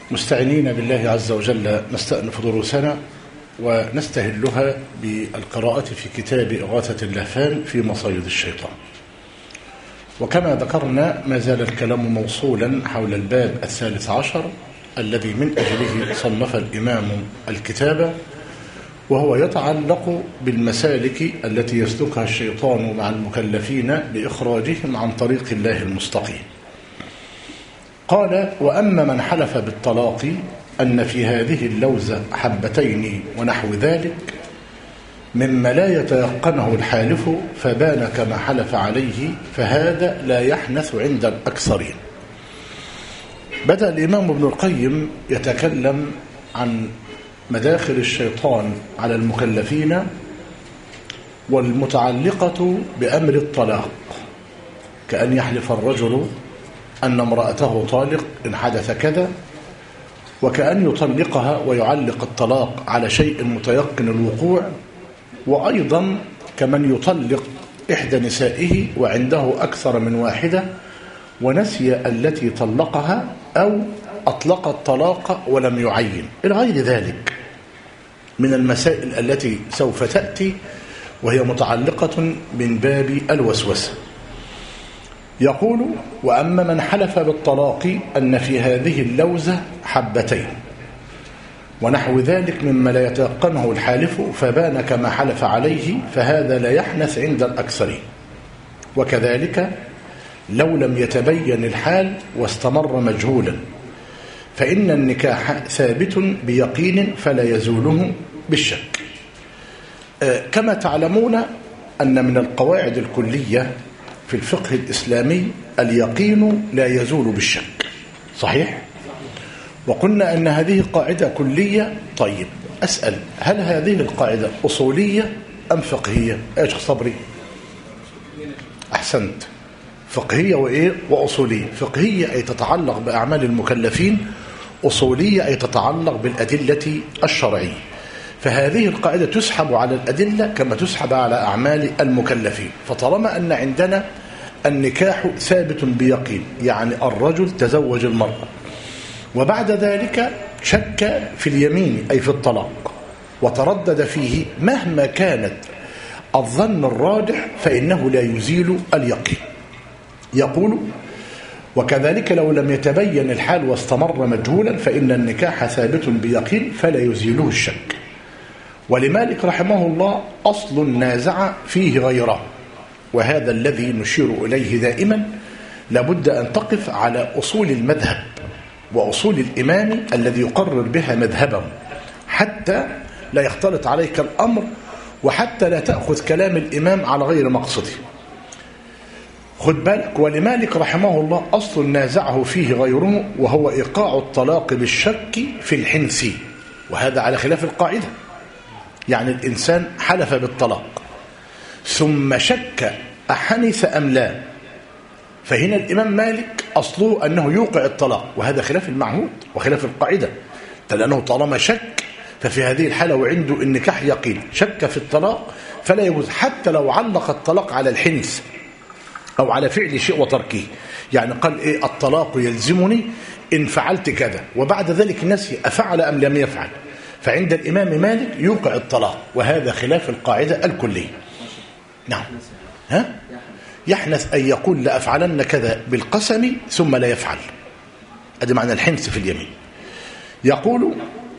مستعينين بالله عز وجل نستأنف دروسنا ونستهلها بالقراءة في كتاب إغاثة اللهفان في مصايد الشيطان. وكما ذكرنا ما زال الكلام موصولا حول الباب 13 الذي من أجله صنف الإمام الكتاب، وهو يتعلق بالمسالك التي يسلكها الشيطان مع المكلفين لإخراجهم عن طريق الله المستقيم. قال: وأما من حلف بالطلاق أن في هذه اللوزة حبتين ونحو ذلك مما لا يتيقنه الحالف فبان كما حلف عليه فهذا لا يحنث عند الأكثرين. بدأ الإمام ابن القيم يتكلم عن مداخل الشيطان على المكلفين والمتعلقة بأمر الطلاق، كأن يحلف الرجل أن امرأته طالق إن حدث كذا، وكأن يطلقها ويعلق الطلاق على شيء متيقن الوقوع، وأيضا كمن يطلق إحدى نسائه وعنده أكثر من واحدة ونسي التي طلقها أو أطلق الطلاق ولم يعين إلى غير ذلك من المسائل التي سوف تأتي، وهي متعلقة من باب الوسوسة. يقول: وأما من حلف بالطلاق أن في هذه اللوزة حبتين ونحو ذلك مما لا يتيقنه الحالف فبان كما حلف عليه فهذا لا يحنث عند الأكثرين. وكذلك لو لم يتبين الحال واستمر مجهولا فإن النكاح ثابت بيقين فلا يزوله بالشك. كما تعلمون أن من القواعد الكلية في الفقه الإسلامي اليقين لا يزول بالشك، صحيح؟ وقلنا أن هذه قاعدة كلية. طيب أسأل: هل هذه القاعدة أصولية أم فقهية؟ إيش صبري؟ أحسنت، فقهية وإيه؟ وأصولية. فقهية أي تتعلق بأعمال المكلفين، أصولية أي تتعلق بالأدلة الشرعية. فهذه القاعدة تسحب على الأدلة كما تسحب على أعمال المكلفين. فطالما أن عندنا النكاح ثابت بيقين، يعني الرجل تزوج المرأة وبعد ذلك شك في اليمين أي في الطلاق وتردد فيه، مهما كانت الظن الراجح فإنه لا يزيل اليقين. يقول: وكذلك لو لم يتبين الحال واستمر مجهولا فإن النكاح ثابت بيقين فلا يزيله الشك. ولمالك رحمه الله أصل نازع فيه غيره، وهذا الذي نشير إليه دائما. لابد أن تقف على أصول المذهب وأصول الإمام الذي يقرر بها مذهبه حتى لا يختلط عليك الأمر، وحتى لا تأخذ كلام الإمام على غير مقصده. خد بالك: ولمالك رحمه الله أصل نازعه فيه غيره، وهو إيقاع الطلاق بالشك في الحنث، وهذا على خلاف القاعدة. يعني الإنسان حلف بالطلاق ثم شك أحنث أم لا، فهنا الإمام مالك أصله أنه يوقع الطلاق، وهذا خلاف المعهود وخلاف القاعدة، لأنه طالما شك ففي هذه الحالة وعنده النكاح يقين، شك في الطلاق فلا يجوز حتى لو علق الطلاق على الحنث أو على فعل شيء وتركه. يعني قال: إيه الطلاق يلزمني إن فعلت كذا، وبعد ذلك نسي أفعل أم لم يفعل، فعند الإمام مالك يوقع الطلاق، وهذا خلاف القاعدة الكلية. نعم، ها؟ يحنث أن يقول لأفعلن كذا بالقسم ثم لا يفعل، هذا معنى الحنث في اليمين. يقول: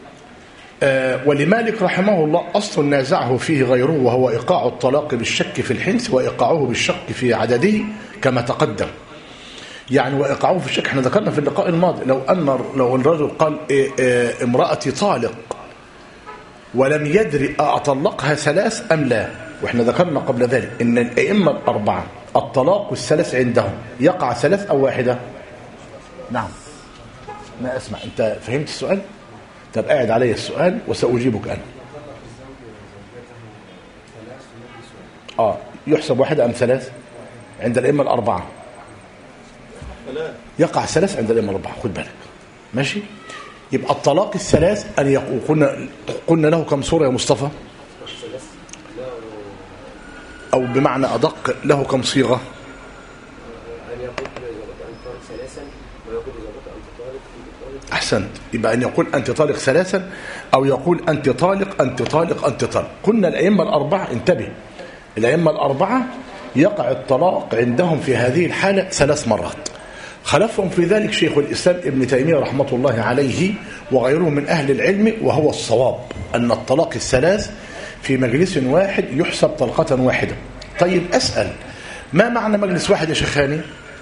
ولمالك رحمه الله أصل نازعه فيه غيره، وهو إيقاع الطلاق بالشك في الحنث وإيقاعه بالشك في عدده كما تقدم. يعني وإيقاعه في الشك، احنا ذكرنا في اللقاء الماضي لو الرجل قال امرأتي طالق ولم يدري أطلقها 3 أم لا، واحنا ذكرنا قبل ذلك ان الائمه الاربعه الطلاق الثلاث عندهم يقع 3 أو 1. نعم، ما اسمع، انت فهمت السؤال؟ طب قاعد علي السؤال وساجيبك انا. يحسب 1 أم 3 عند الائمه الاربعه؟ يقع 3 عند الائمه الاربعه، خد بالك، ماشي؟ يبقى الطلاق الثلاث ان قلنا له كم صوره يا مصطفى؟ أو بمعنى أدق له كم صيغة؟ أن يقول إذا أن تطلق 3 ويقول إذا أن تطلق أحسنت. يبقى أن يقول أنت طالق ثلاثا، أو يقول أنت طالق أنت طالق أنت طالق. قلنا الأئمة الأربعة، انتبه، الأئمة الأربعة يقع الطلاق عندهم في هذه الحالة 3 مرات. خلفهم في ذلك شيخ الإسلام ابن تيمية رحمة الله عليه وغيره من أهل العلم، وهو الصواب أن الطلاق الثلاث في مجلس واحد يحسب طلقة واحدة. طيب أسأل، ما معنى مجلس واحد يا شيخاني؟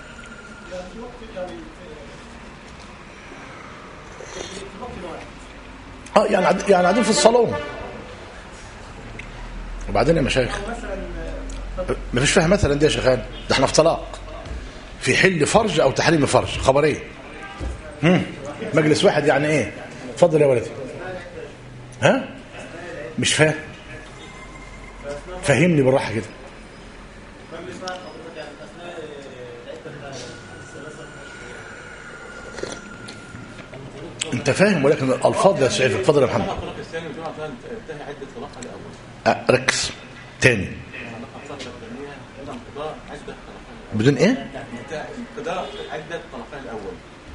يعني قاعدين في الصالون. وبعدين يا مشايخ ما فيش فيها مثلا دي يا شيخان، ده احنا في طلاق، في حل فرج او تحريم فرج، خبر ايه؟ مجلس واحد يعني ايه؟ اتفضل يا ولدي. ها مش فاهم، فهمني بالراحه كده. انت فاهم، ولكن الالفاظ لا تسعفك. اتفضل يا محمد. ركز تاني. بدون ايه؟ انقضاء عدة الطرفين الاول.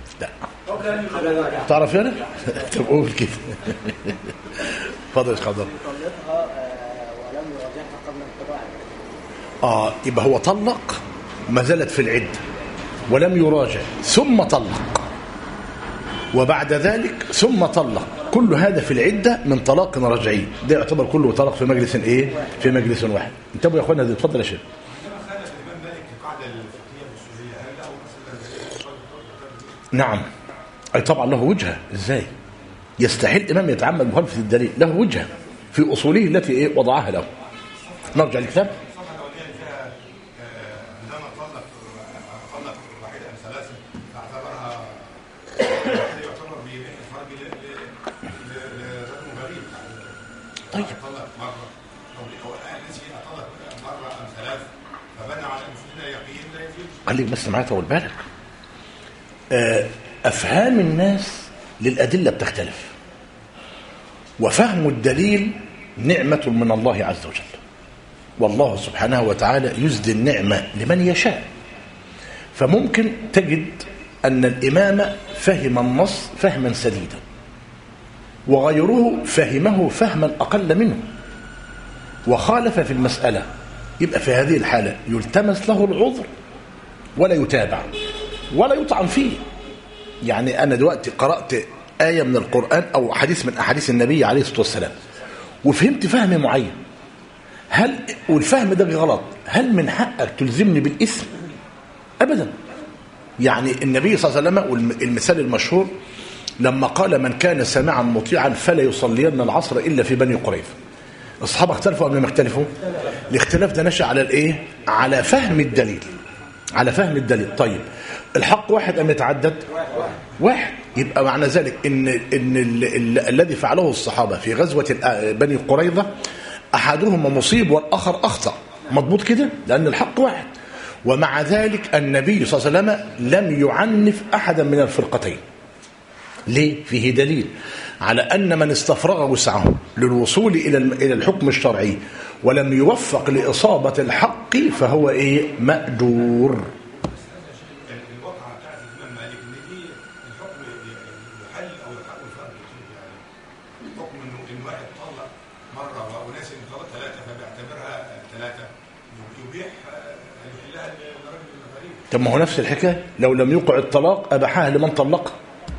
لا تعرف يعني؟ طب قول كده. اتفضل يا شيخ عبد الله. يطلقها ولم يراجعها قبل انقضاء. يبقى هو طلق ما زالت في العده ولم يراجع، ثم طلق، وبعد ذلك ثم طلق. كل هذا في العده من طلاق رجعي، ده يعتبر كله طلاق في مجلس ايه؟ في مجلس واحد. انتبهوا يا اخوانا. اتفضل يا شيخ. نعم، أي طبعا له وجهة. إزاي يستحيل إمام يتعمد مخالفة الدليل؟ له وجهة في أصوله التي إيه وضعها له. نرجع للكتاب. عندما طلق واحدة من ثلاث اعتبرها يعتبر بفرج لرجل غريب. طيب طلق مرة أو الآن طلق مرة أم ثلاث فبنى على المسلمين يقين لا يجوز. خليك بس معايا، طول بالك. أفهام الناس للأدلة بتختلف، وفهم الدليل نعمة من الله عز وجل، والله سبحانه وتعالى يزدي النعمة لمن يشاء. فممكن تجد أن الإمام فهم النص فهما سديدا، وغيره فهمه فهما أقل منه وخالف في المسألة. يبقى في هذه الحالة يلتمس له العذر ولا يتابع ولا يطعن فيه. يعني أنا دلوقتي قرأت آية من القرآن أو حديث من أحاديث النبي عليه الصلاة والسلام وفهمت فهم معين، هل والفهم ده غلط، هل من حقك تلزمني بالإثم؟ أبدا. يعني النبي صلى الله عليه وسلم، والمثال المشهور لما قال من كان سامعا مطيعا فلا يصلين العصر إلا في بني قريظة، الصحابة اختلفوا أم لم يختلفوا؟ الاختلاف ده نشأ على الإيه؟ على فهم الدليل، على فهم الدليل. طيب الحق واحد أم يتعدد؟ واحد. يبقى معنى ذلك إن الذي فعله الصحابة في غزوة بني قريظة أحدهما مصيب والآخر أخطأ، مضبوط كده، لأن الحق واحد. ومع ذلك النبي صلى الله عليه وسلم لم يعنف أحدا من الفرقتين. ليه؟ فيه دليل على أن من استفرغ وسعه للوصول إلى الحكم الشرعي ولم يوفق لإصابة الحق فهو إيه؟ مأجور. الواقعة بتاعت الإمام مالك إن دي الحكم يحل أو يحل الفرق، يعني حكم إن واحد طلق مرة وناس طلق ثلاثة فبيعتبرها ثلاثة يبيح يحلها للرجل الغريب. طب ما هو نفس الحكاية، لو لم يوقع الطلاق أباحها لمن طلقها.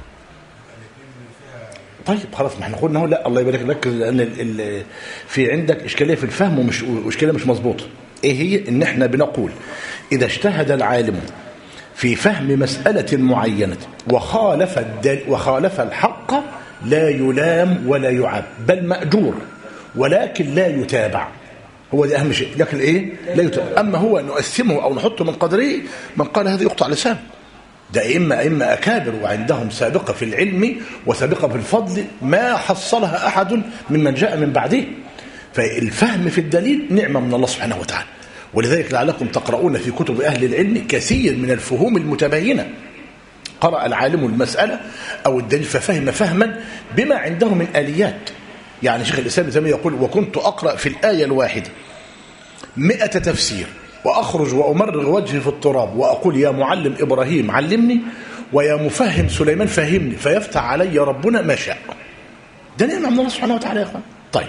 طيب خلاص، ما احنا قلنا هو لا، الله يبارك لك، لان في عندك اشكاليه في الفهم واشكاليه مش مظبوطه. ايه هي؟ ان احنا بنقول اذا اجتهد العالم في فهم مساله معينه وخالف الحق لا يلام ولا يعاب، بل ماجور، ولكن لا يتابع. هو ده اهم شيء، لكن ايه؟ لا يتابع. اما هو نقسمه او نحطه من قدره، من قال هذا يقطع لسانه. ده إما أكابر وعندهم سابقة في العلم وسابقة في الفضل ما حصلها أحد ممن جاء من بعده. فالفهم في الدليل نعمة من الله سبحانه وتعالى، ولذلك لعلكم تقرؤون في كتب أهل العلم كثير من الفهوم المتباينة. قرأ العالم المسألة أو الدليل ففهم فهما بما عنده من آليات. يعني شيخ الإسلام ابن تيمية يقول وكنت أقرأ في الآية الواحدة 100 تفسير وأخرج وأمرغ وجهي في التراب وأقول يا معلم إبراهيم علمني، ويا مفهم سليمان فهمني فيفتح علي ربنا ما شاء. ده نعمة من الله سبحانه وتعالى يا اخوان. طيب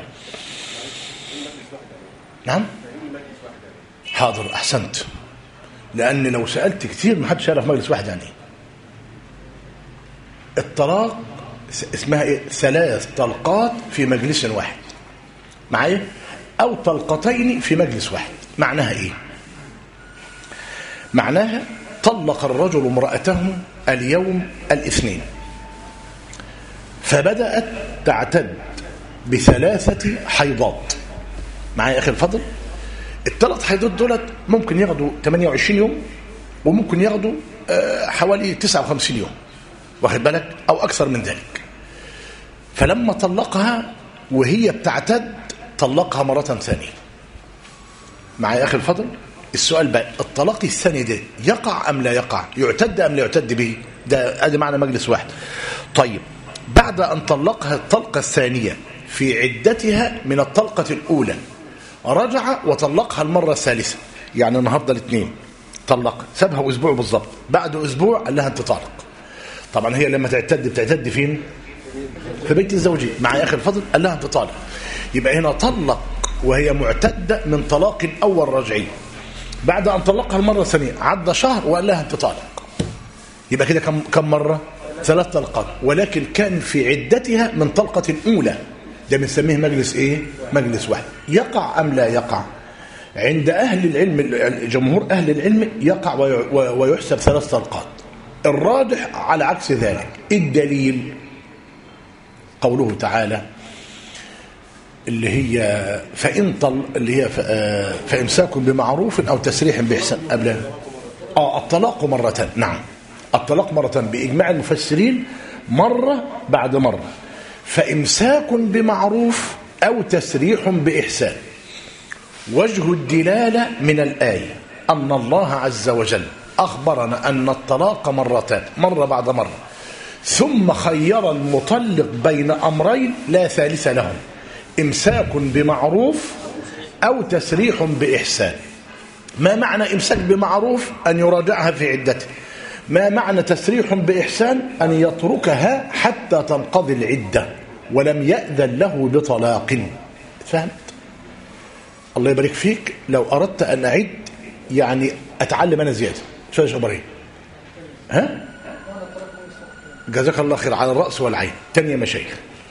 نعم حاضر احسنت، لان لو سألت كتير ما حدش يعرف مجلس واحد يعني ايه. الطلاق اسمها ايه؟ 3 طلقات في مجلس واحد معايا، او طلقتين في مجلس واحد. معناها ايه؟ معناها طلق الرجل امرأته اليوم الاثنين، فبدأت تعتد ب3 حيضات. معايا يا اخي الفضل؟ ال3 حيضات دولت ممكن ياخدوا 28 يوم وممكن ياخدوا حوالي 59 يوم، واخد بالك، او اكثر من ذلك. فلما طلقها وهي بتعتد طلقها مرة ثانية. معايا يا اخي الفضل؟ السؤال بقى، الطلاق الثاني ده يقع ام لا يقع؟ يعتد ام لا يعتد به؟ ده ادي معنى مجلس واحد. طيب بعد ان طلقها الطلقة الثانية في عدتها من الطلقة الاولى رجع وطلقها المرة الثالثة، يعني النهارده الاثنين طلق، سابها اسبوع بالظبط، بعد اسبوع قال لها انت طالق. طبعا هي لما بتعتد فين؟ في بيت الزوجية. مع يا اخي الفضل قال لها انت طالق، يبقى هنا طلق وهي معتدة من طلاق اول رجعي، بعد ان طلقها المرة الثانية عدى شهر وقال لها انت طالق، يبقى كده كم مرة؟ 3 طلقات، ولكن كان في عدتها من طلقة اولى. ده بنسميه مجلس ايه؟ مجلس واحد. يقع ام لا يقع؟ عند اهل العلم، جمهور اهل العلم، يقع ويحسب 3 طلقات. الراجح على عكس ذلك. الدليل قوله تعالى اللي هي فإمساك بمعروف أو تسريح بإحسان قبل الطلاق مرتين. نعم الطلاق مرتين بإجماع المفسرين، مرة بعد مرة. فإمساك بمعروف أو تسريح بإحسان. وجه الدلالة من الآية أن الله عز وجل أخبرنا أن الطلاق مرتين، مرة بعد مرة، ثم خير المطلق بين أمرين لا ثالث لهم: إمساك بمعروف أو تسريح بإحسان. ما معنى إمساك بمعروف؟ أن يراجعها في عدته. ما معنى تسريح بإحسان؟ أن يتركها حتى تنقضي العدة ولم يأذن له بطلاق. فهمت؟ الله يبارك فيك. لو أردت أن أعد يعني أتعلم أنا زيادة شو شبرين، ها؟ جزاك الله خير، على الرأس والعين. تاني يا مشايخ،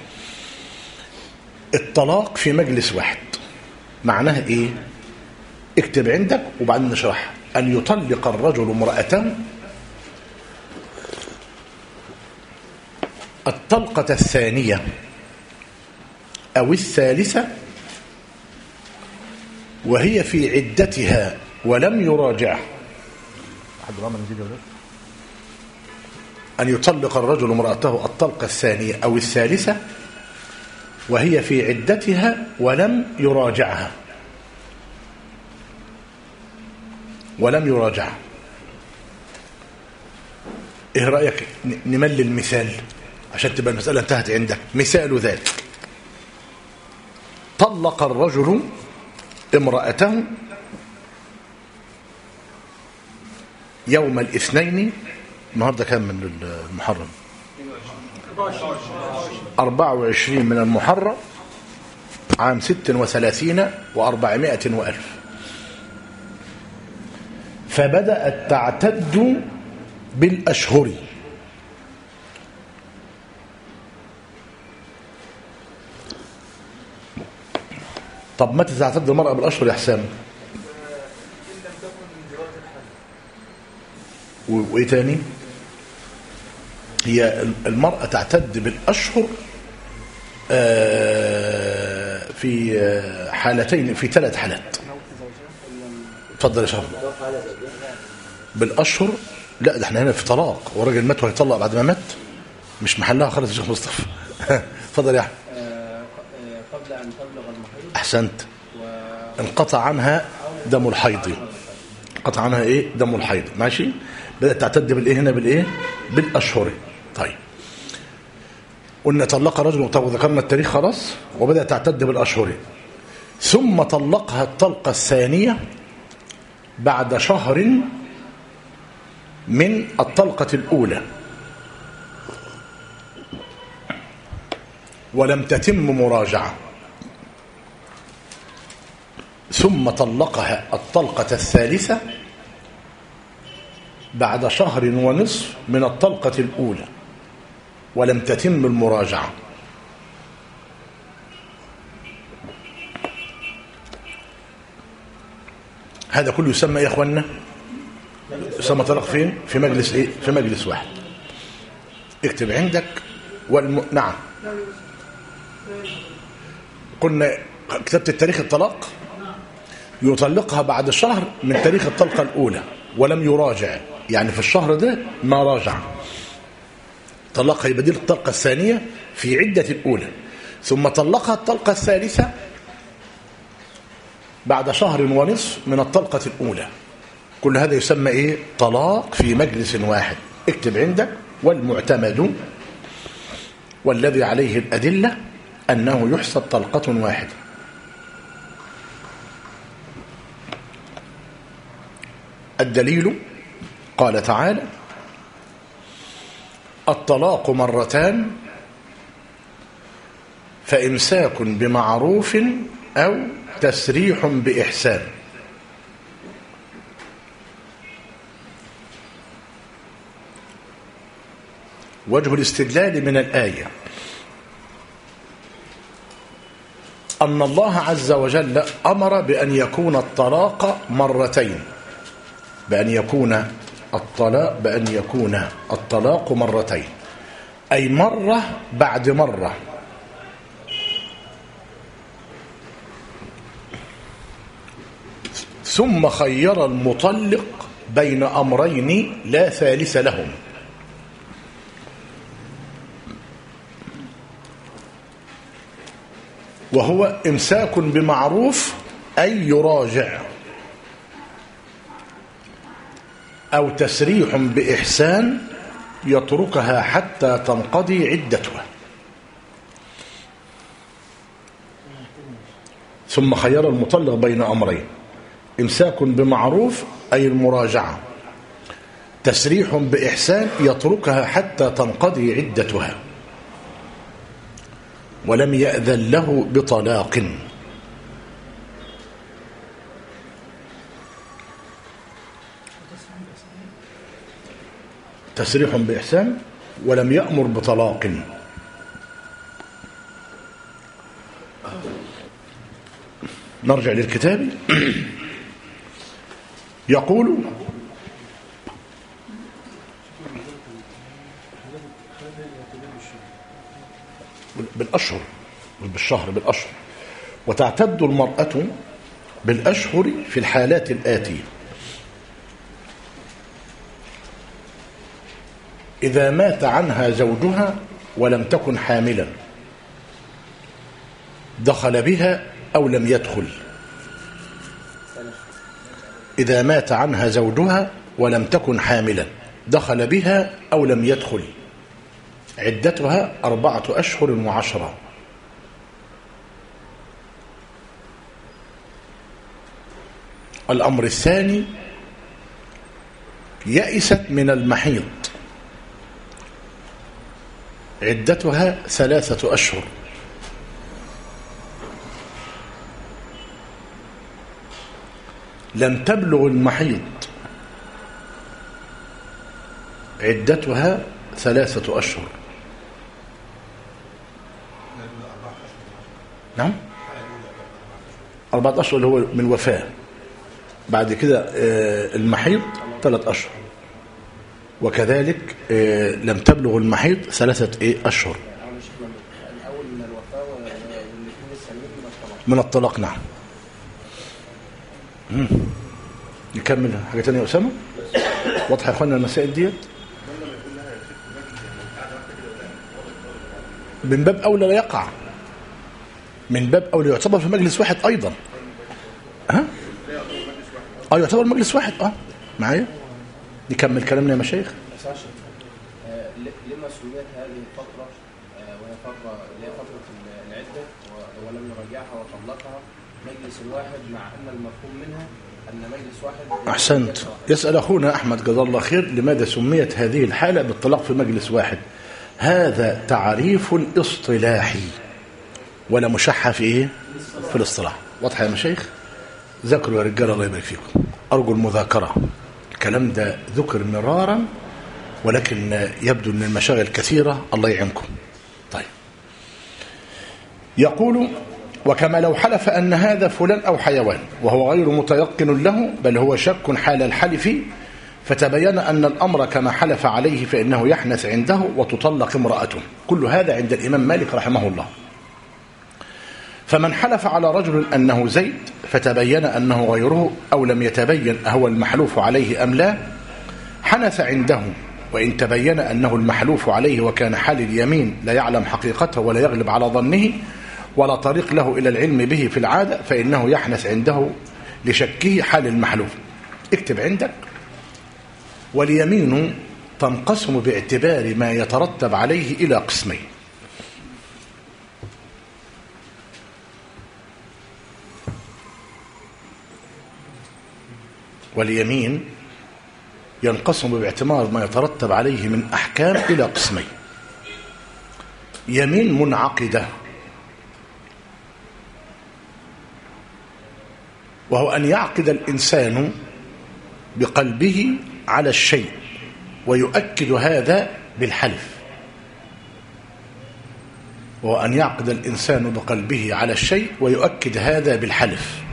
الطلاق في مجلس واحد معناها ايه؟ اكتب عندك وبعدين نشرحها. أن يطلق الرجل امرأته الطلقة الثانية أو الثالثة وهي في عدتها ولم يراجعها. أن يطلق الرجل امرأته الطلقة الثانية أو الثالثة وهي في عدتها ولم يراجعها. ولم يراجعها. إيه رأيك نملي المثال عشان تبقى المسألة انتهت عندك؟ مثال ذلك: طلق الرجل امرأته يوم الاثنين، النهارده كام من المحرم؟ 24 من المحرم عام 36 و400 وألف. فبدأت تعتد بالأشهر. طب متى تعتد المرأة بالأشهر يا حسام؟ وإيه تاني؟ هي المرأة تعتد بالأشهر في حالتين، في 3 حالات. اتفضل يا شرف. بالأشهر؟ لا، ده احنا هنا في طلاق، وراجل مات وهيطلق بعد ما مات، مش محلها خالص يا شيخ مصطفى. اتفضل يا احمد. قبل أن تبلغ المحيض. أحسنت. انقطع عنها دم الحيض. انقطع عنها ايه؟ دم الحيض. ماشي. بدأت تعتد بالايه هنا؟ بالايه؟ بالأشهر. طيب قلنا طلق رجل، طب وذكرنا التاريخ خلاص، وبدأت تعتد بالأشهر. ثم طلقها الطلقة الثانية بعد شهر من الطلقة الأولى، ولم تتم مراجعة ثم طلقها الطلقة الثالثة بعد شهر ونصف من الطلقة الأولى ولم تتم المراجعة، هذا كله يسمى يا اخوانا، يسمى طلاق فين؟ في مجلس ايه؟ في مجلس واحد. اكتب عندك نعم، قلنا كتبت التاريخ الطلاق، يطلقها بعد شهر من تاريخ الطلقة الأولى ولم يراجع، يعني في الشهر ده ما راجع، طلقها يبدل الطلقة الثانية في عدة الأولى، ثم طلقها الطلقة الثالثة بعد شهر ونصف من الطلقة الأولى. كل هذا يسمى إيه؟ طلاق في مجلس واحد. اكتب عندك والمعتمد والذي عليه الأدلة أنه يحسب طلقة واحدة. الدليل قال تعالى: الطلاق مرتان فإمساك بمعروف أو تسريح بإحسان. وجه الاستدلال من الآية أن الله عز وجل أمر بأن يكون الطلاق مرتين، بأن يكون الطلاق مرتين، أي مرة بعد مرة. ثم خير المطلق بين أمرين لا ثالث لهم، وهو إمساك بمعروف أي يراجع، أو تسريح بإحسان يتركها حتى تنقضي عدتها. ثم خير المطلق بين أمرين: إمساك بمعروف أي المراجعة، تسريح بإحسان يتركها حتى تنقضي عدتها، ولم يأذن له بطلاق. تسريح بإحسان ولم يأمر بطلاق. نرجع للكتاب. يقول: بالأشهر مش بالشهر، بالأشهر. وتعتد المرأة بالأشهر في الحالات الآتية: إذا مات عنها زوجها ولم تكن حاملا، دخل بها أو لم يدخل. إذا مات عنها زوجها ولم تكن حاملا، دخل بها أو لم يدخل، عدتها 4 أشهر و10. الأمر الثاني: يئست من المحيض، عدتها 3 أشهر. لم تبلغ المحيض، عدتها 3 أشهر. نعم، 4 أشهر اللي هو من وفاة. بعد كده المحيض 3 أشهر، وكذلك لم تبلغ المحيض 3 أشهر من الطلاق. نعم. نكمل حاجة تانية يا أسامة؟ واضحة يا أخوانا المسائل ديت؟ من باب أولى لا يقع، من باب أولى يعتبر في مجلس واحد أيضا. يعتبر مجلس واحد. معايا؟ نكمل كلامنا يا مشايخ. لما سميت هذه الفترة وهي فترة اللي هي فترة العدة ولم يرجعها وطلقها مجلس واحد، مع أن المفهوم منها أن مجلس واحد؟ أحسنت. يسأل أخونا أحمد جزاه الله خير: لماذا سميت هذه الحالة بالطلاق في مجلس واحد؟ هذا تعريف اصطلاحي ولا مشحة في إيه؟ في الاصطلاح. واضحة يا مشايخ؟ ذكروا يا رجال الله يبارك فيكم، أرجو المذاكرة. الكلام ده ذكر مرارا ولكن يبدو أن المشاغل كثيرة، الله يعينكم. طيب، يقول: وكما لو حلف أن هذا فلان أو حيوان وهو غير متيقن له بل هو شك حال الحلف، فتبين أن الأمر كما حلف عليه فإنه يحنث عنده وتطلق امرأته. كل هذا عند الإمام مالك رحمه الله. فمن حلف على رجل أنه زيد فتبين أنه غيره أو لم يتبين أهو المحلوف عليه أم لا، حنث عنده، وإن تبين أنه المحلوف عليه وكان حال اليمين لا يعلم حقيقته ولا يغلب على ظنه ولا طريق له إلى العلم به في العادة فإنه يحنث عنده لشكه حال المحلوف. اكتب عندك: واليمين تنقسم باعتبار ما يترتب عليه إلى قسمين. واليمين ينقسم باعتبار ما يترتب عليه من أحكام إلى قسمين: يمين منعقدة، وهو أن يعقد الإنسان بقلبه على الشيء ويؤكد هذا بالحلف. وهو أن يعقد الإنسان بقلبه على الشيء ويؤكد هذا بالحلف.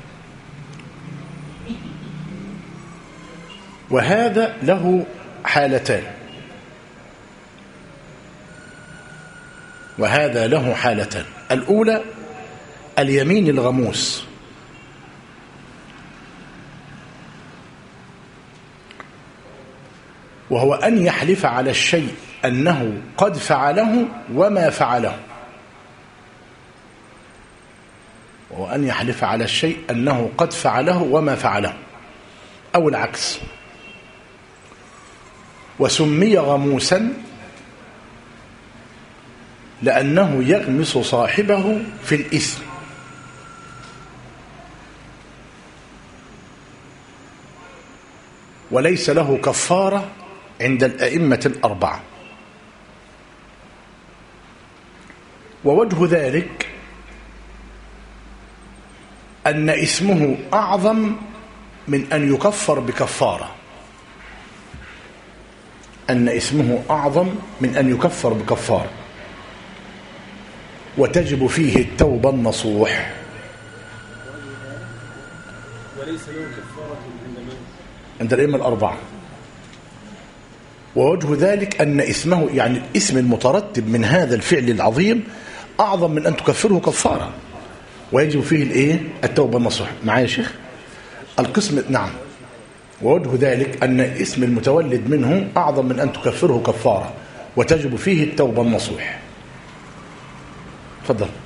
وهذا له حالتان. وهذا له حالتان: الأولى اليمين الغموس، وهو أن يحلف على الشيء أنه قد فعله وما فعله. وهو أن يحلف على الشيء أنه قد فعله وما فعله، أو العكس. وسمي غموسا لأنه يغمس صاحبه في الإثم، وليس له كفارة عند الأئمة الأربعة. ووجه ذلك أن اسمه أعظم من أن يكفر بكفارة. أن اسمه أعظم من أن يكفر بكفارة، وتجب فيه التوبة النصوح. وليس له كفارة عند الأئمة الأربعة. ووجه ذلك أن اسمه، يعني الاسم المترتب من هذا الفعل العظيم، أعظم من أن تكفره كفارة، ويجب فيه الإيه؟ التوبة النصوح. معايا يا شيخ؟ القسم نعم. ووجه ذلك أن الاسم المتولد منه أعظم من أن تكفره كفارة، وتجب فيه التوبة النصوح. تفضل.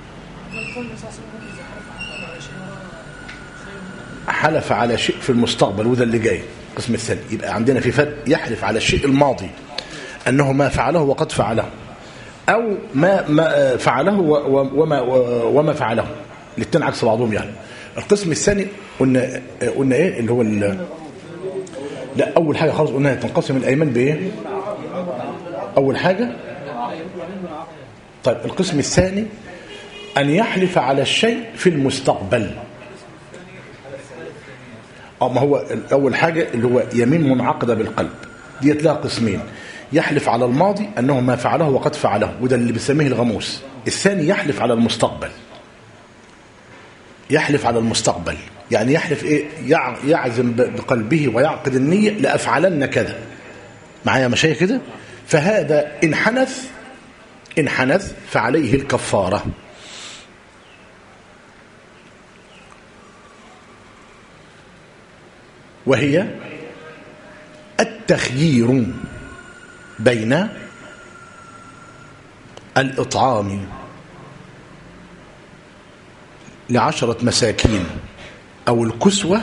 حلف على شيء في المستقبل، وده اللي جاي القسم الثاني. يبقى عندنا في فرق: يحلف على الشيء الماضي أنه ما فعله وقد فعله، أو ما فعله وما فعله. الاثنين عكس بعضهم يعني. القسم الثاني قلنا ايه اللي هو لا، اول حاجه خالص قلنا تنقسم الايمان بايه؟ اول حاجه. طيب، القسم الثاني ان يحلف على الشيء في المستقبل. ما هو اول حاجه اللي هو يمين منعقده بالقلب، ديت لها قسمين: يحلف على الماضي انه ما فعله وقد فعله، وده اللي بنسميه الغموس. الثاني يحلف على المستقبل. يحلف على المستقبل يعني يحلف ايه؟ يعزم بقلبه ويعقد النية لأفعلن كذا. معايا مشايخ كده؟ فهذا إن حنث فعليه الكفارة. وهي التخيير بين الإطعام ل10 مساكين، أو الكسوة،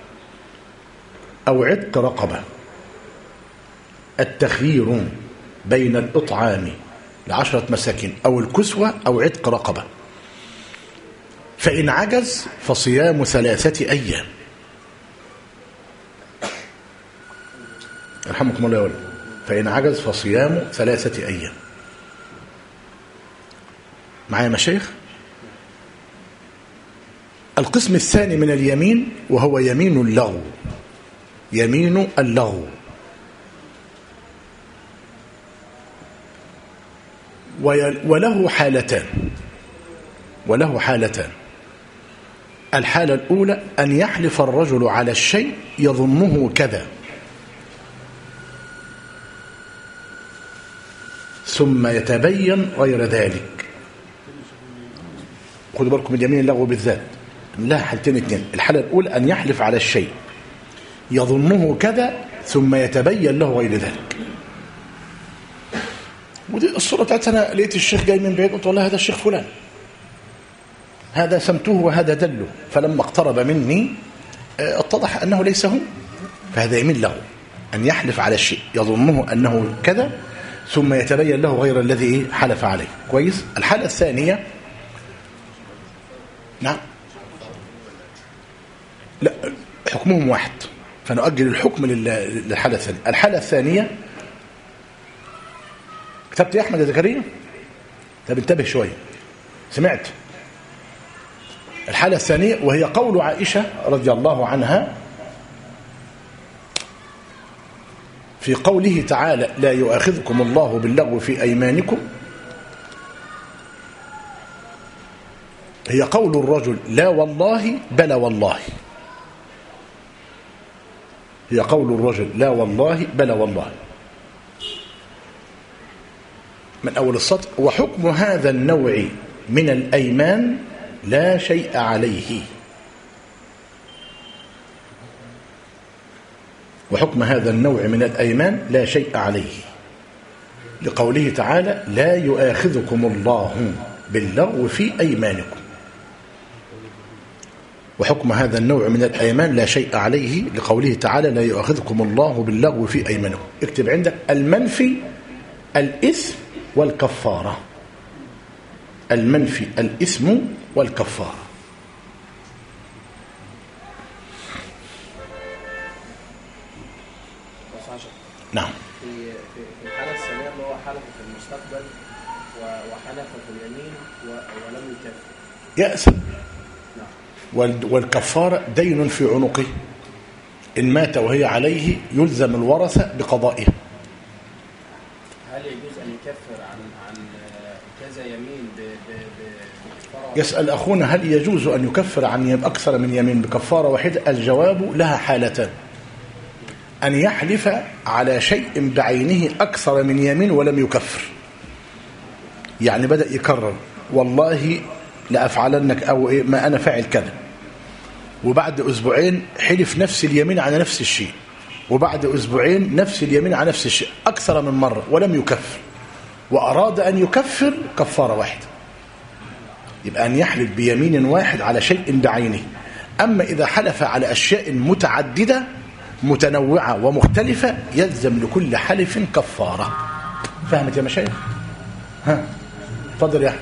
أو عتق رقبة. التخيير بين الإطعام ل10 مساكين أو الكسوة أو عتق رقبة. فإن عجز فصيام 3 أيام. رحمكم الله يا ولد. فإن عجز فصيام 3 أيام. معايا مشايخ؟ القسم الثاني من اليمين وهو يمين اللغو. يمين اللغو وله حالتان. الحالة الأولى أن يحلف الرجل على الشيء يظنه كذا ثم يتبين غير ذلك. خذوا بالكم من يمين اللغو بالذات، لها حالتين اثنين. الحالة الأولى أن يحلف على الشيء يظنه كذا ثم يتبين له غير ذلك. ودي الصورة بتاعتها أنا لقيت الشيخ جاي من بعيد قلت والله هذا الشيخ فلان، هذا سمته وهذا دله، فلما اقترب مني اتضح أنه ليس هو، فهذا يمين له أن يحلف على الشيء يظنه أنه كذا ثم يتبين له غير الذي حلف عليه. كويس. الحالة الثانية نعم لا حكمهم واحد، فنؤجل الحكم للحالة الثانية. الحالة الثانية كتبت يا أحمد يا زكريا؟ طب انتبه شوية، سمعت؟ الحالة الثانية وهي قول عائشة رضي الله عنها في قوله تعالى لا يؤاخذكم الله باللغو في أيمانكم، هي قول الرجل لا والله بلى والله. هي قول الرجل لا والله بلى والله من أول السطر. وحكم هذا النوع من الأيمان لا شيء عليه. وحكم هذا النوع من الأيمان لا شيء عليه لقوله تعالى لا يؤاخذكم الله باللغو في أيمانكم. وحكم هذا النوع من الأيمان لا شيء عليه لقوله تعالى لا يؤاخذكم الله باللغو في أيمانكم. اكتب عندك المنفي الإثم والكفارة. المنفي الإثم والكفارة. نعم. في الحالة الثانية اللي هو حلف في المستقبل وحلف في اليمين ولم يكفر يأثم. والكفارة دين في عنقه، إن مات وهي عليه يلزم الورثة بقضائها. هل يجوز أن يكفر عن كذا يمين بكفارة؟ يسأل أخونا هل يجوز أن يكفر عن أكثر من يمين بكفارة واحدة؟ الجواب لها حالتان: أن يحلف على شيء بعينه أكثر من يمين ولم يكفر، يعني بدأ يكرر والله لأفعلنك أو إيه ما أنا فاعل كذا، وبعد أسبوعين حلف نفس اليمين على نفس الشيء، وبعد أسبوعين نفس اليمين على نفس الشيء أكثر من مرة ولم يكفر، وأراد أن يكفر كفارة واحدة، يبقى أن يحلف بيمين واحد على شيء بعينه. أما إذا حلف على أشياء متعددة متنوعة ومختلفة يلزم لكل حلف كفارة. فهمت يا مشايخ؟ ها تفضل يا أحمد.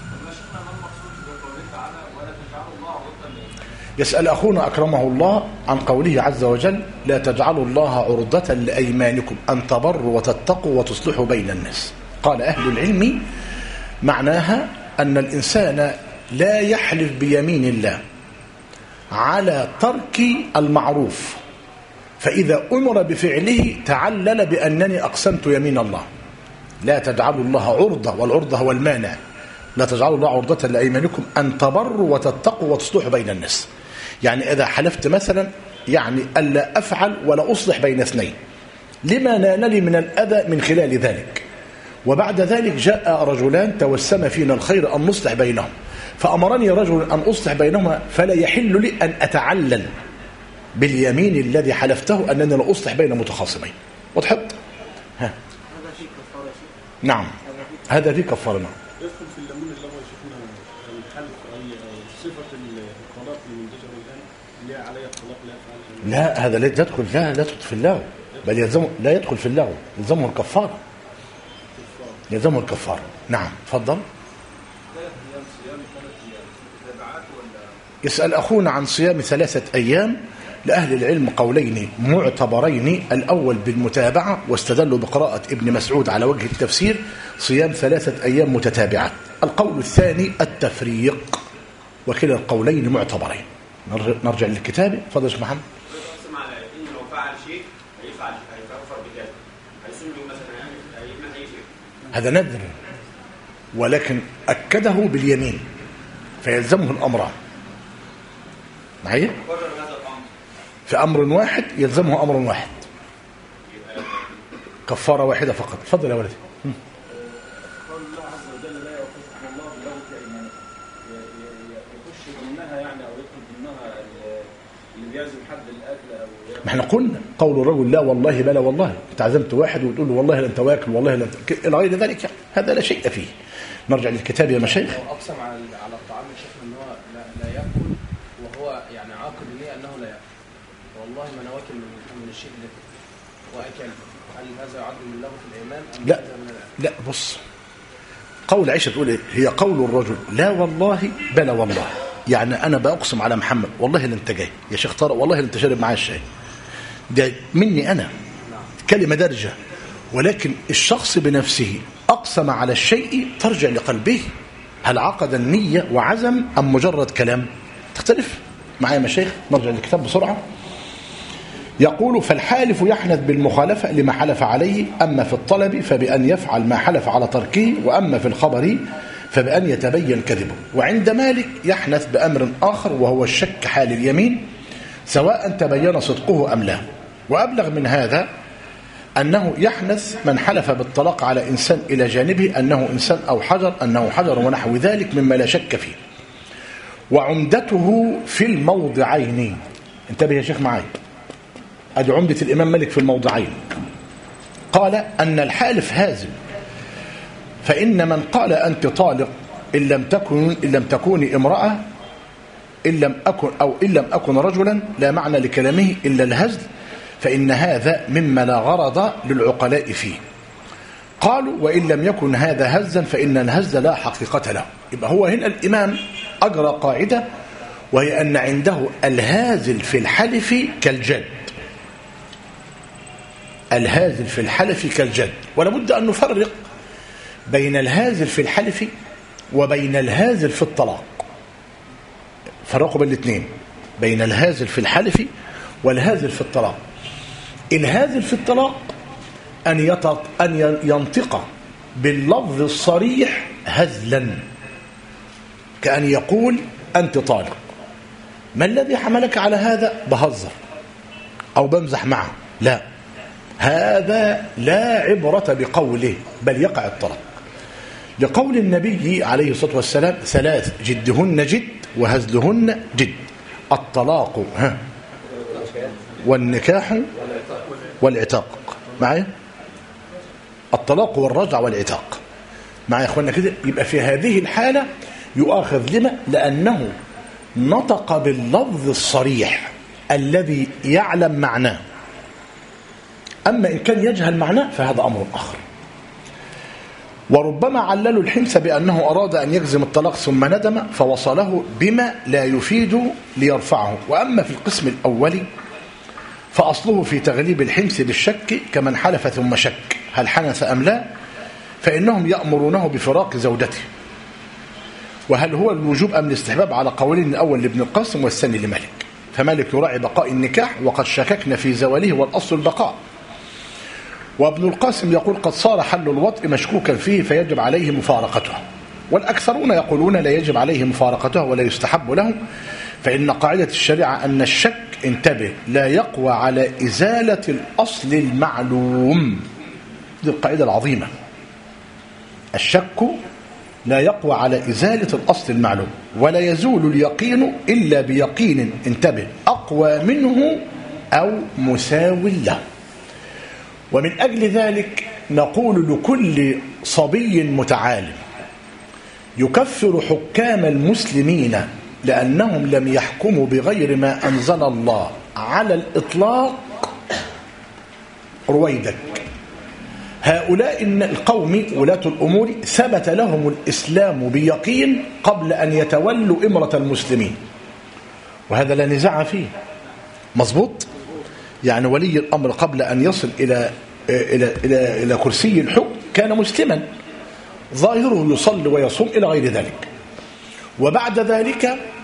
يسأل أخونا أكرمه الله عن قوله عز وجل لا تجعلوا الله عرضة لأيمانكم أن تبروا وتتقوا وتصلحوا بين الناس. قال أهل العلم معناها أن الإنسان لا يحلف بيمين الله على ترك المعروف، فإذا أمر بفعله تعلل بأنني أقسمت يمين الله. لا تجعلوا الله عرضة، والعرضة هو المانع. لا تجعلوا الله عرضة لأيمانكم أن تبروا وتتقوا وتصلحوا بين الناس. يعني إذا حلفت مثلا يعني ألا أفعل ولا أصلح بين اثنين لما نالني من الأذى من خلال ذلك، وبعد ذلك جاء رجلان توسم فينا الخير أن نصلح بينهم، فأمرني رجل أن أصلح بينهما، فلا يحل لي أن أتعلل باليمين الذي حلفته أنني لا أصلح بين متخاصمين. وضحت؟ ها. هذا في كفارة. نعم هذا في كفارة. نعم. يدخل في الليمون اللي هو شفنا الحلف أي صفة الطلاق المنتشرة الآن اللي عليها الطلاق لا يفعل. لا هذا لا يدخل، لا يدخل في اللغو، بل يلزمه، لا يدخل في اللغو، يلزمه الكفارة. يلزمه الكفارة. نعم تفضل. يسأل أخونا عن صيام 3 أيام. لأهل العلم قولين معتبرين: الأول بالمتابعة، واستدلوا بقراءة ابن مسعود على وجه التفسير صيام 3 أيام متتابعات. القول الثاني التفريق. وكلا القولين معتبرين. نرجع للكتاب. فضل يا محمد. يقسم على إن لو فعل شيء هيكفر بكذا، هيسلم مثلا هيمنع أي شيء. هذا نذر، ولكن أكده باليمين فيلزمه الأمران. معي؟ في أمر واحد يلزمه أمر واحد، كفارة واحدة فقط. تفضل يا ولدي. قول الله عز وجل لا يوفقكم الله بلغة أيمانكم، يخش ضمنها يعني أو يدخل ضمنها اللي بيعزم حد الأكل أو ما احنا قلنا قول الرجل لا والله بلا والله، انت عزمت واحد وتقول له والله لا انت واكل والله لا انت الى غير ذلك، هذا لا شيء فيه. نرجع للكتاب يا مشايخ. هو اقسم على الطعام يا شيخ ان هو لا ياكل، وهو يعني عاقد لي انه لا ياكل، والله ما انا واكل من الشيء ده واكل، هل هذا يعد من لغة الايمان ام لا لا بص، قول عائشة تقول ايه؟ هي قول الرجل لا والله بلا والله، يعني انا بأقسم على محمد والله لا انت جاي يا شيخ طارق، والله لا انت شارب معايا الشاي، ده مني انا كلمة درجة. ولكن الشخص بنفسه أقسم على الشيء ترجع لقلبه، هل عقد النية وعزم أم مجرد كلام؟ تختلف. معايا مشايخ. نرجع للكتاب بسرعة. يقول فالحالف يحنث بالمخالفة لما حلف عليه، أما في الطلب فبأن يفعل ما حلف على تركه، وأما في الخبر فبأن يتبين كذبه. وعند مالك يحنث بأمر آخر وهو الشك حال اليمين سواء تبين صدقه أم لا. وأبلغ من هذا أنه يحنث من حلف بالطلاق على إنسان إلى جانبه أنه إنسان أو حجر أنه حجر ونحو ذلك مما لا شك فيه. وعمدته في الموضعين، انتبه يا شيخ معاي، أدي عمدة الإمام مالك في الموضعين. قال أن الحالف هازم، فإن من قال أنت طالق إن لم تكوني امرأة إن لم أكن رجلا لا معنى لكلامه إلا الهزل، فإن هذا مما لا غرض للعقلاء فيه. قالوا وإن لم يكن هذا هزا فإن الهزل لا حقيقة له. يبقى هو هنا الإمام أجرى قاعدة، وهي أن عنده الهازل في الحلف كالجد. الهازل في الحلف كالجد. ولابد أن نفرق بين الهازل في الحلف وبين الهازل في الطلاق. فرقوا بين الاثنين، بين الهازل في الحلف والهازل في الطلاق. الهازل في الطلاق أن ينطق باللفظ الصريح هزلا، كأن يقول أنت طالق. ما الذي حملك على هذا؟ بهزر أو بمزح معه؟ لا، هذا لا عبرة بقوله، بل يقع الطلاق. لقول النبي عليه الصلاة والسلام ثلاث جدهن جد وهزلهن جد: الطلاق والنكاح والعتاق. معايا؟ الطلاق والرجع والعتاق. معايا يا اخوانا كده؟ يبقى في هذه الحالة يؤاخذ لما؟ لأنه نطق باللفظ الصريح الذي يعلم معناه. أما إن كان يجهل معناه فهذا أمر آخر. وربما عللوا الحنث بأنه أراد أن يجزم الطلاق ثم ندم فوصله بما لا يفيد ليرفعه. وأما في القسم الأولي فأصله في تغليب الحنث بالشك، كمن حلف ثم شك هل حنث أم لا، فإنهم يأمرونه بفراق زوجته. وهل هو الوجوب أم الاستحباب على قولين، الأول لابن القاسم والثاني لمالك. فمالك يراعي بقاء النكاح وقد شككنا في زواله والأصل البقاء. وابن القاسم يقول قد صار حل الوطء مشكوكا فيه فيجب عليه مفارقته. والأكثرون يقولون لا يجب عليه مفارقته ولا يستحب له، فإن قاعدة الشريعة أن الشك، انتبه، لا يقوى على إزالة الأصل المعلوم. دي القاعدة العظيمة. الشك لا يقوى على إزالة الأصل المعلوم، ولا يزول اليقين إلا بيقين، انتبه، أقوى منه أو مساو له. ومن أجل ذلك نقول لكل صبي متعالم يكفر حكام المسلمين لأنهم لم يحكموا بغير ما أنزل الله على الإطلاق رويدك. هؤلاء القوم ولاة الأمور ثبت لهم الإسلام بيقين قبل أن يتولوا إمرة المسلمين، وهذا لا نزاع فيه. مظبوط؟ يعني ولي الأمر قبل أن يصل إلى كرسي الحكم كان مسلما ظاهره يصلي ويصوم إلى غير ذلك، وبعد ذلك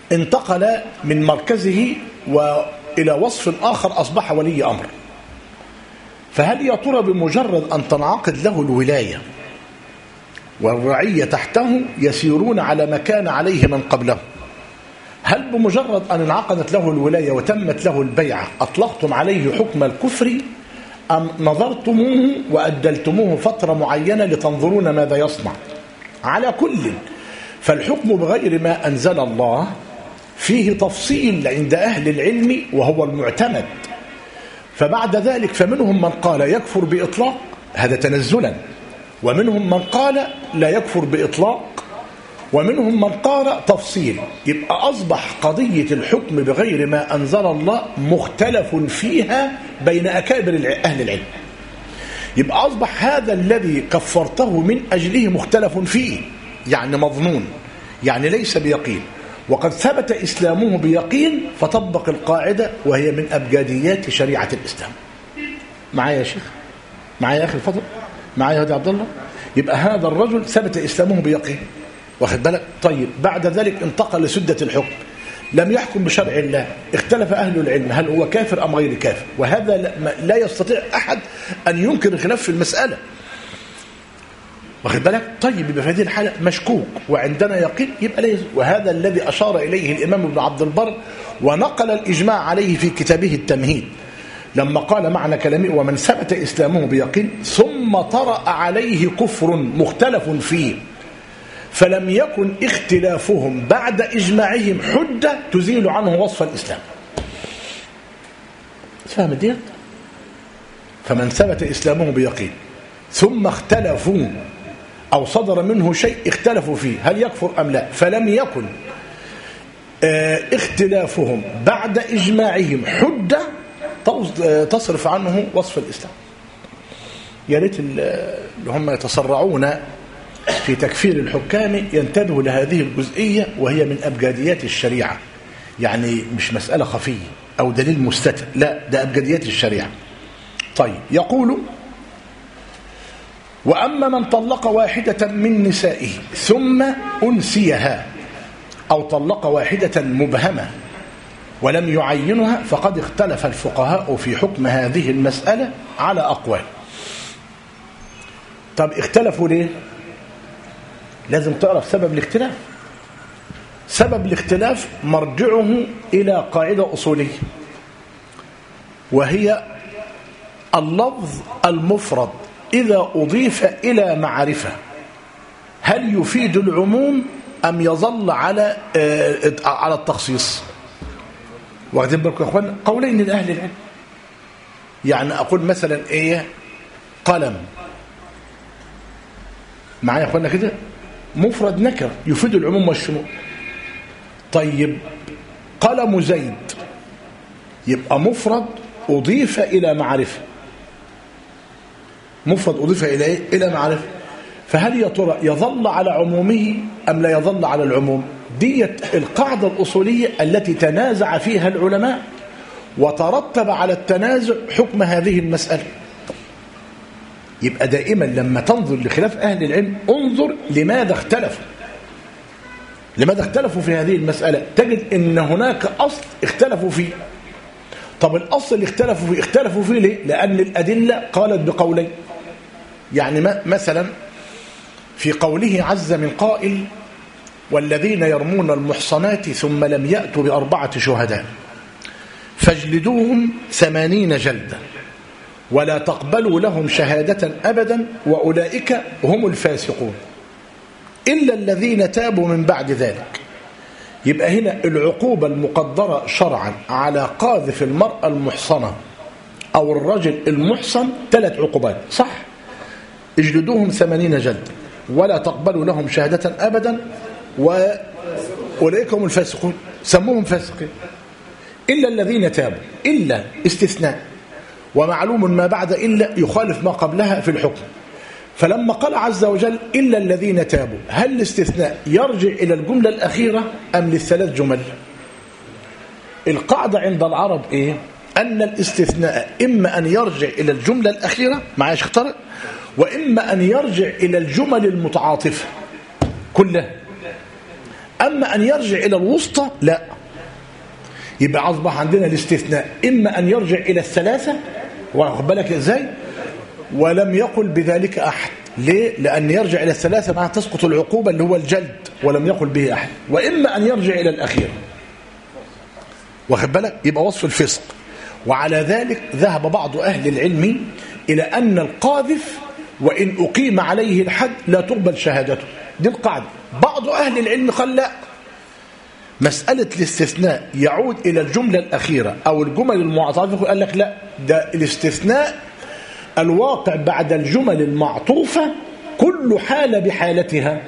انتقل من مركزه وإلى وصف آخر أصبح ولي أمر، فهل يا ترى بمجرد أن تنعقد له الولاية والرعية تحته يسيرون على ما كان عليه من قبله، هل بمجرد أن انعقدت له الولاية وتمت له البيعة أطلقتم عليه حكم الكفر، أم نظرتموه وأدلتموه فترة معينة لتنظرون ماذا يصنع؟ على كل، فالحكم بغير ما أنزل الله فيه تفصيل عند أهل العلم وهو المعتمد. فبعد ذلك فمنهم من قال يكفر بإطلاق، هذا تنزلا، ومنهم من قال لا يكفر بإطلاق، ومنهم من قال تفصيل. يبقى أصبح قضية الحكم بغير ما أنزل الله مختلف فيها بين أكابر أهل العلم. يبقى أصبح هذا الذي كفرته من أجله مختلف فيه، يعني مظنون، يعني ليس بيقين، وقد ثبت إسلامه بيقين فطبق القاعدة وهي من أبجديات شريعة الإسلام. معايا يا شيخ؟ معايا يا أخي الفضل؟ معايا يا هادي عبد الله؟ يبقى هذا الرجل ثبت إسلامه بيقين، واخد بالك؟ طيب بعد ذلك انتقل لسدة الحكم، لم يحكم بشرع الله، اختلف أهل العلم هل هو كافر أم غير كافر، وهذا لا يستطيع أحد أن ينكر الخلاف في المسألة، واخد بالك؟ طيب يبقى في هذه الحالة مشكوك وعندنا يقين، يبقى ليس. وهذا الذي أشار إليه الإمام ابن عبد البر ونقل الإجماع عليه في كتابه التمهيد لما قال معنى كلامه ومن ثبت إسلامه بيقين ثم طرأ عليه كفر مختلف فيه فلم يكن اختلافهم بعد إجماعهم حجة تزيل عنه وصف الإسلام. فهم دي؟ فمن ثبت إسلامه بيقين ثم اختلفوا أو صدر منه شيء اختلفوا فيه هل يكفر أم لا، فلم يكن اختلافهم بعد إجماعهم حجة تصرف عنه وصف الإسلام. يا ريت اللي هم يتسرعون في تكفير الحكام ينتبهوا لهذه الجزئية، وهي من أبجديات الشريعة، يعني مش مسألة خفية أو دليل مستتر، لا، ده أبجديات الشريعة. طيب يقول وأما من طلق واحدة من نسائه ثم أنسيها أو طلق واحدة مبهمة ولم يعينها فقد اختلف الفقهاء في حكم هذه المسألة على أقوال. طب اختلفوا ليه؟ لازم تعرف سبب الاختلاف. سبب الاختلاف مرجعه إلى قاعدة أصولية، وهي اللفظ المفرد إذا أضيف إلى معرفة هل يفيد العموم أم يظل على التخصيص؟ واخدين بالكم يا اخوان؟ قولين لأهل العلم. يعني أقول مثلا إيه؟ قلم، معايا يا اخوانا كده؟ مفرد نكر يفيد العموم والشمول. طيب قلم زيد يبقى مفرد أضيف إلى معرفة، مفرد أضيف إلى إيه؟ إلى معرفة. فهل يا ترى يظل على عمومه أم لا يظل على العموم؟ ديت القاعدة الأصولية التي تنازع فيها العلماء وترتب على التنازع حكم هذه المسألة. يبقى دائما لما تنظر لخلاف أهل العلم انظر لماذا اختلفوا، لماذا اختلفوا في هذه المسألة. تجد ان هناك أصل اختلفوا فيه. طب الأصل اللي اختلفوا فيه ليه؟ لأن الأدلة قالت بقولين. يعني مثلا في قوله عز من قائل والذين يرمون المحصنات ثم لم يأتوا ب4 شهداء فاجلدوهم 80 جلدة ولا تقبلوا لهم شهادة أبدا وأولئك هم الفاسقون إلا الذين تابوا من بعد ذلك. يبقى هنا العقوبة المقدرة شرعا على قاذف المرأة المحصنة أو الرجل المحصن 3 عقوبات، صح؟ اجلدوهم 80 جلدة ولا تقبلوا لهم شهادة أبدا وأولئك هم الفاسقون، سموهم فاسقين. إلا الذين تابوا، إلا استثناء، ومعلوم ما بعد إلا يخالف ما قبلها في الحكم. فلما قال عز وجل إلا الذين تابوا، هل الاستثناء يرجع إلى الجملة الأخيرة أم لل3 جمل؟ القاعدة عند العرب إيه؟ أن الاستثناء إما أن يرجع إلى الجملة الأخيرة، معايا شيخ طارق، وإما أن يرجع إلى الجمل المتعاطفة كلها. أما أن يرجع إلى الوسطى لا، يبقى أصبح عندنا الاستثناء إما أن يرجع إلى الثلاثة، واخد بالك إزاي؟ ولم يقل بذلك أحد. ليه؟ لأن يرجع إلى الثلاثة معناها تسقط العقوبة اللي هو الجلد، ولم يقل به أحد. وإما أن يرجع إلى الأخير، واخد بالك؟ يبقى وصف الفسق. وعلى ذلك ذهب بعض أهل العلم إلى أن القاذف وإن أقيم عليه الحد لا تقبل شهادته. دي القاعدة. بعض أهل العلم قال لا، مسألة الاستثناء يعود إلى الجملة الأخيرة أو الجمل المعطوفة. قال لك لا، ده الاستثناء الواقع بعد الجمل المعطوفة كل حالة بحالتها،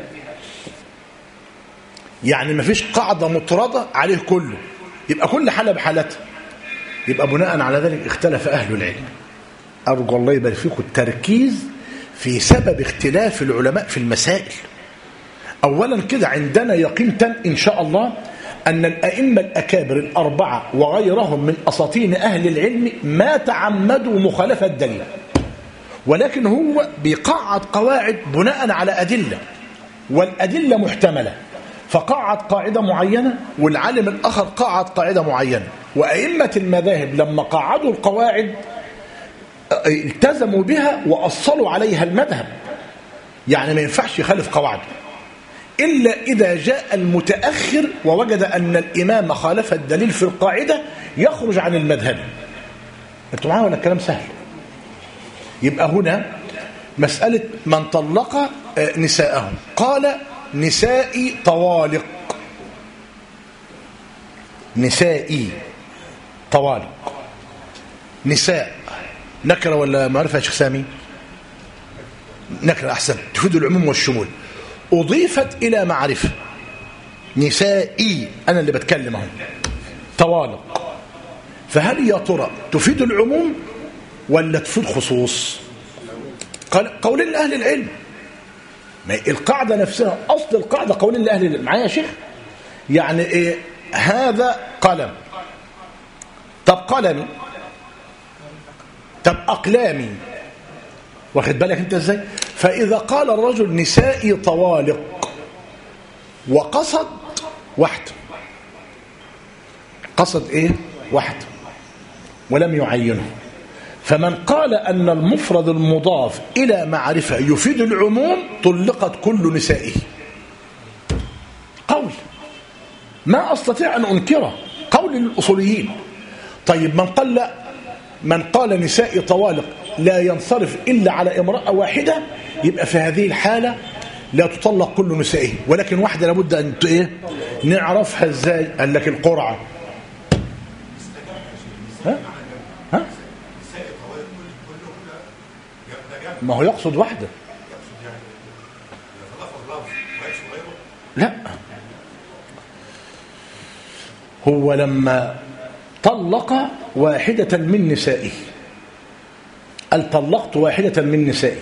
يعني ما فيش قاعدة مطردة عليه كله، يبقى كل حالة بحالتها. يبقى بناء على ذلك اختلف أهل العلم. أرجو الله يبارك فيكم التركيز في سبب اختلاف العلماء في المسائل. أولا كده عندنا يقين إن شاء الله أن الأئمة الأكابر الأربعة وغيرهم من أساطين أهل العلم ما تعمدوا مخالفة الدليل، ولكن هو بيقعد قواعد بناء على أدلة، والأدلة محتملة، فقعد قاعدة معينة والعالم الآخر قعد قاعدة معينة. وأئمة المذاهب لما قعدوا القواعد التزموا بها وأصلوا عليها المذهب، يعني ما ينفعش يخالف قواعده إلا إذا جاء المتأخر ووجد أن الإمام خالف الدليل في القاعدة يخرج عن المذهب. أنتم معايا ولا الكلام سهل؟ يبقى هنا مسألة من طلق نساءهم، قال نسائي طوالق، نسائي طوالق. نساء نكرة ولا معرفة يا شيخ سامي؟ نكرة أحسن، تفيد العموم والشمول. أضيفت إلى معرفة، نسائي أنا اللي بتكلم اهو، طوالق. فهل يا ترى تفيد العموم ولا تفيد خصوص؟ قولين لأهل العلم. ما القاعدة نفسها أصل القاعدة قولين لأهل العلم. معايا يا شيخ؟ يعني إيه؟ هذا قلم، طب قلمي، طب أقلامي، واخد بالك انت ازاي؟ فإذا قال الرجل نسائي طوالق وقصد واحدة، قصد ايه؟ واحدة ولم يعينه، فمن قال أن المفرد المضاف إلى معرفة يفيد العموم طلقت كل نسائه. قول ما أستطيع أن أنكره، قول الأصوليين. طيب من قال لا، من قال نسائي طوالق لا ينصرف إلا على امرأة واحدة، يبقى في هذه الحالة لا تطلق كل نسائه، ولكن واحدة لابد أن إيه؟ نعرفها إزاي؟ قال لك القرعة. ها؟ ها؟ ما هو يقصد واحدة. لا، هو لما طلق واحدة من نسائه، قال طلقت واحدة من نسائي،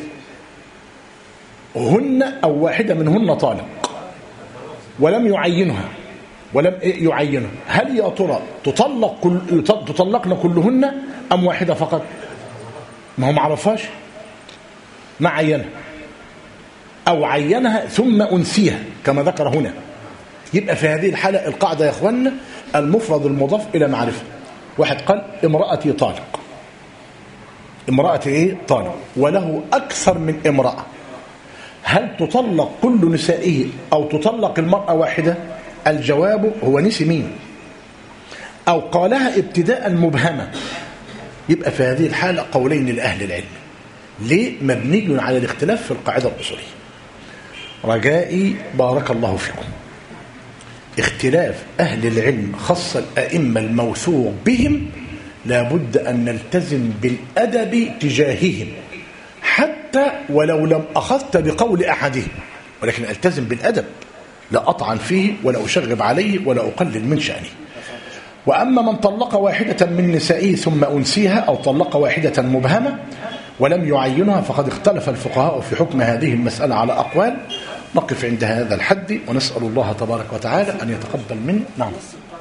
هن أو واحدة منهن طالق، ولم يعينها، ولم يعينها. هل يا ترى تطلقن كلهن أم واحدة فقط؟ ما هو معرفهاش، ما عينها، أو عينها ثم أنسيها كما ذكر هنا. يبقى في هذه الحالة القاعدة يا أخوانا المفرد المضاف إلى معرفة. واحد قال امرأتي طالق، امرأتي ايه؟ طالق، وله أكثر من امرأة، هل تطلق كل نسائه أو تطلق المرأة واحدة؟ الجواب هو نسي مين، أو قالها ابتداء مبهمة. يبقى في هذه الحالة قولين لأهل العلم. ليه؟ مبني على الاختلاف في القاعدة الأصولية. رجائي بارك الله فيكم اختلاف أهل العلم خاصة الأئمة الموثوق بهم لابد أن نلتزم بالأدب تجاههم، حتى ولو لم أخذت بقول أحدهم، ولكن ألتزم بالأدب، لا أطعن فيه ولا أشغب عليه ولا أقلل من شأنه. وأما من طلق واحدة من نسائه ثم أنسيها أو طلق واحدة مبهمة ولم يعينها فقد اختلف الفقهاء في حكم هذه المسألة على أقوال. نقف عند هذا الحد ونسأل الله تبارك وتعالى أن يتقبل منا. نعم،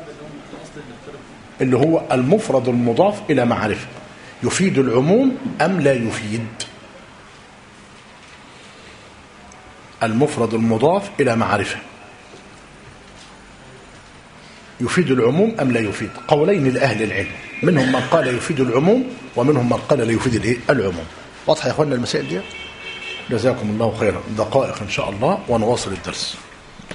اللي هو المفرد المضاف إلى معرفة يفيد العموم أم لا يفيد؟ المفرد المضاف إلى معرفة يفيد العموم أم لا يفيد؟ قولين لأهل العلم، منهم من قال يفيد العموم ومنهم من قال لا يفيد الايه؟ العموم. واضحه يا اخوانا المسائل دي؟ جزاكم الله خيرا. دقائق ان شاء الله ونواصل الدرس.